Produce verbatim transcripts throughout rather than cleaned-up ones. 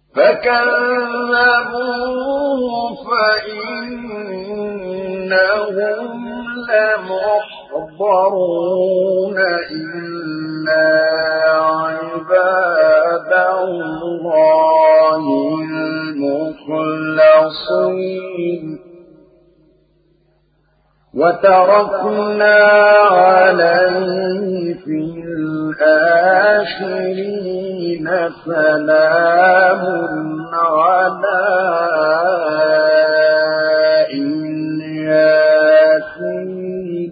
فكذبوه فإنهم لمحضرون إلا عباد الله المخلصين وتركنا عليه في الآخرين سلام على الياسين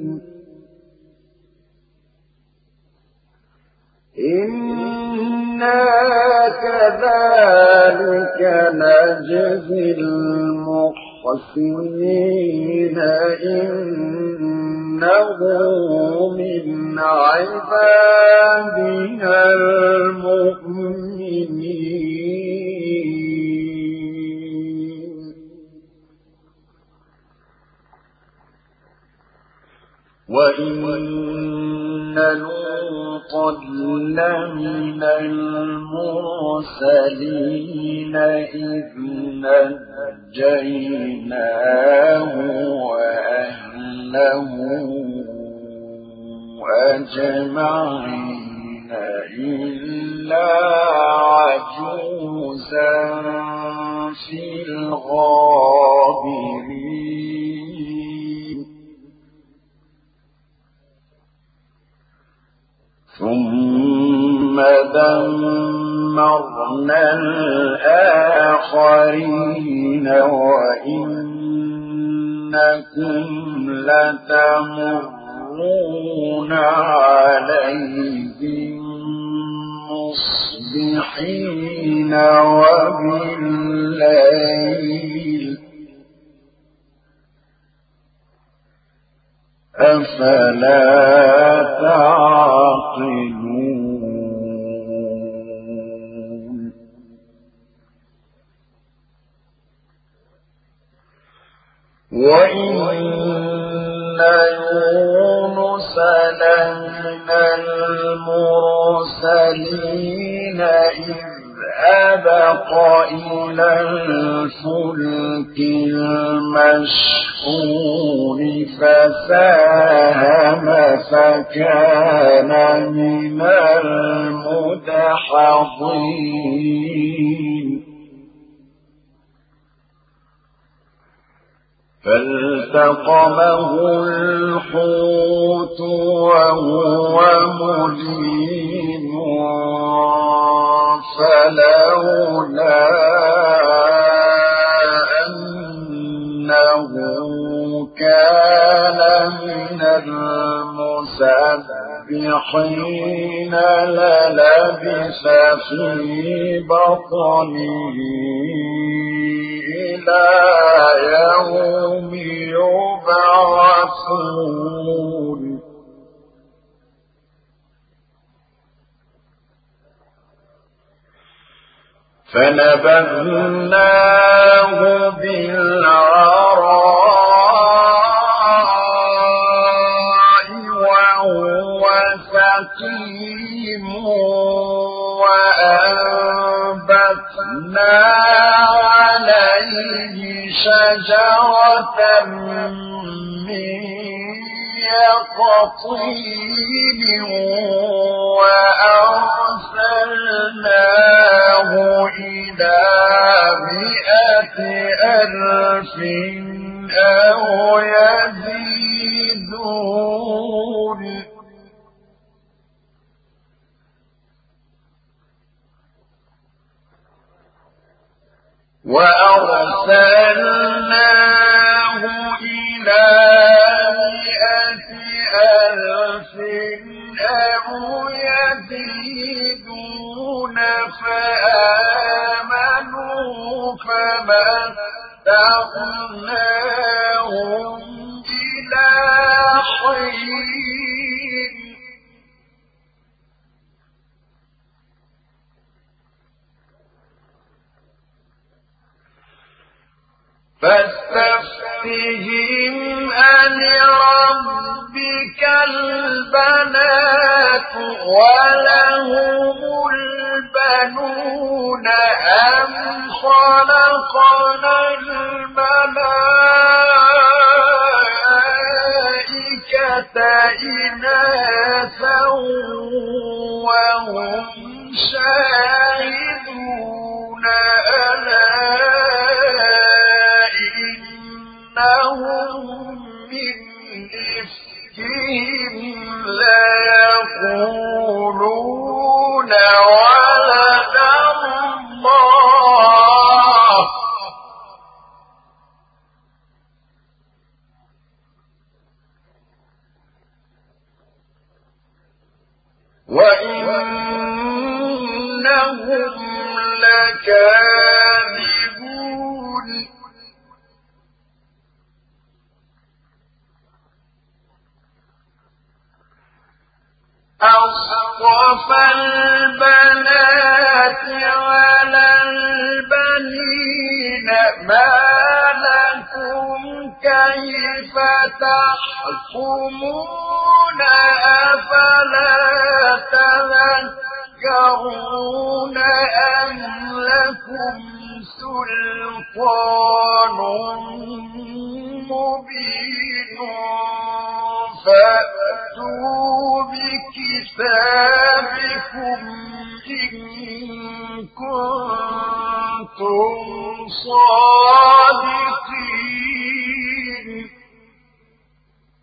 إنا كذلك نجزي المحسنين إنه من عبادنا المؤمنين وإن لوطا لمن المرسلين إذ نجيناه وأهله أجمعين إلا عجوزا في الغابرين ثم دمرنا الآخرين وإنكم لتمرون عليهم مصبحين وبالليل أفلا تعقلون وإن يونس لمن المرسلين إذ أبق إلى الفلك المشحون فساهم فكان من المدحضين فالتقمه الحوت وهو مليم فلولا أنه كان من المسبحين للبث في بطنه إلى يوم يبعثون فنبذناه بالعراء وهو سقيم وأنبتنا عليه شجرة من يقطين وأرسلناه إلى مئة ألف أو يزيدون وأرسلناه إلى مئة ألف أو يزيدون فآمنوا فمتعناهم إلى حين فاستفتهم ألربك البنات ولهم البنون أم خلقنا الملائكة إناثا وهم شاهدون ألا إنهم من إفكهم ليقولون ولد الله وإنهم لكاذبون أصطفى البنات على البنين ما لكم كيف تحكمون أفلا تذكرون أم لكم سلطان مبين فأتوا بكتابكم إن كنتم صادقين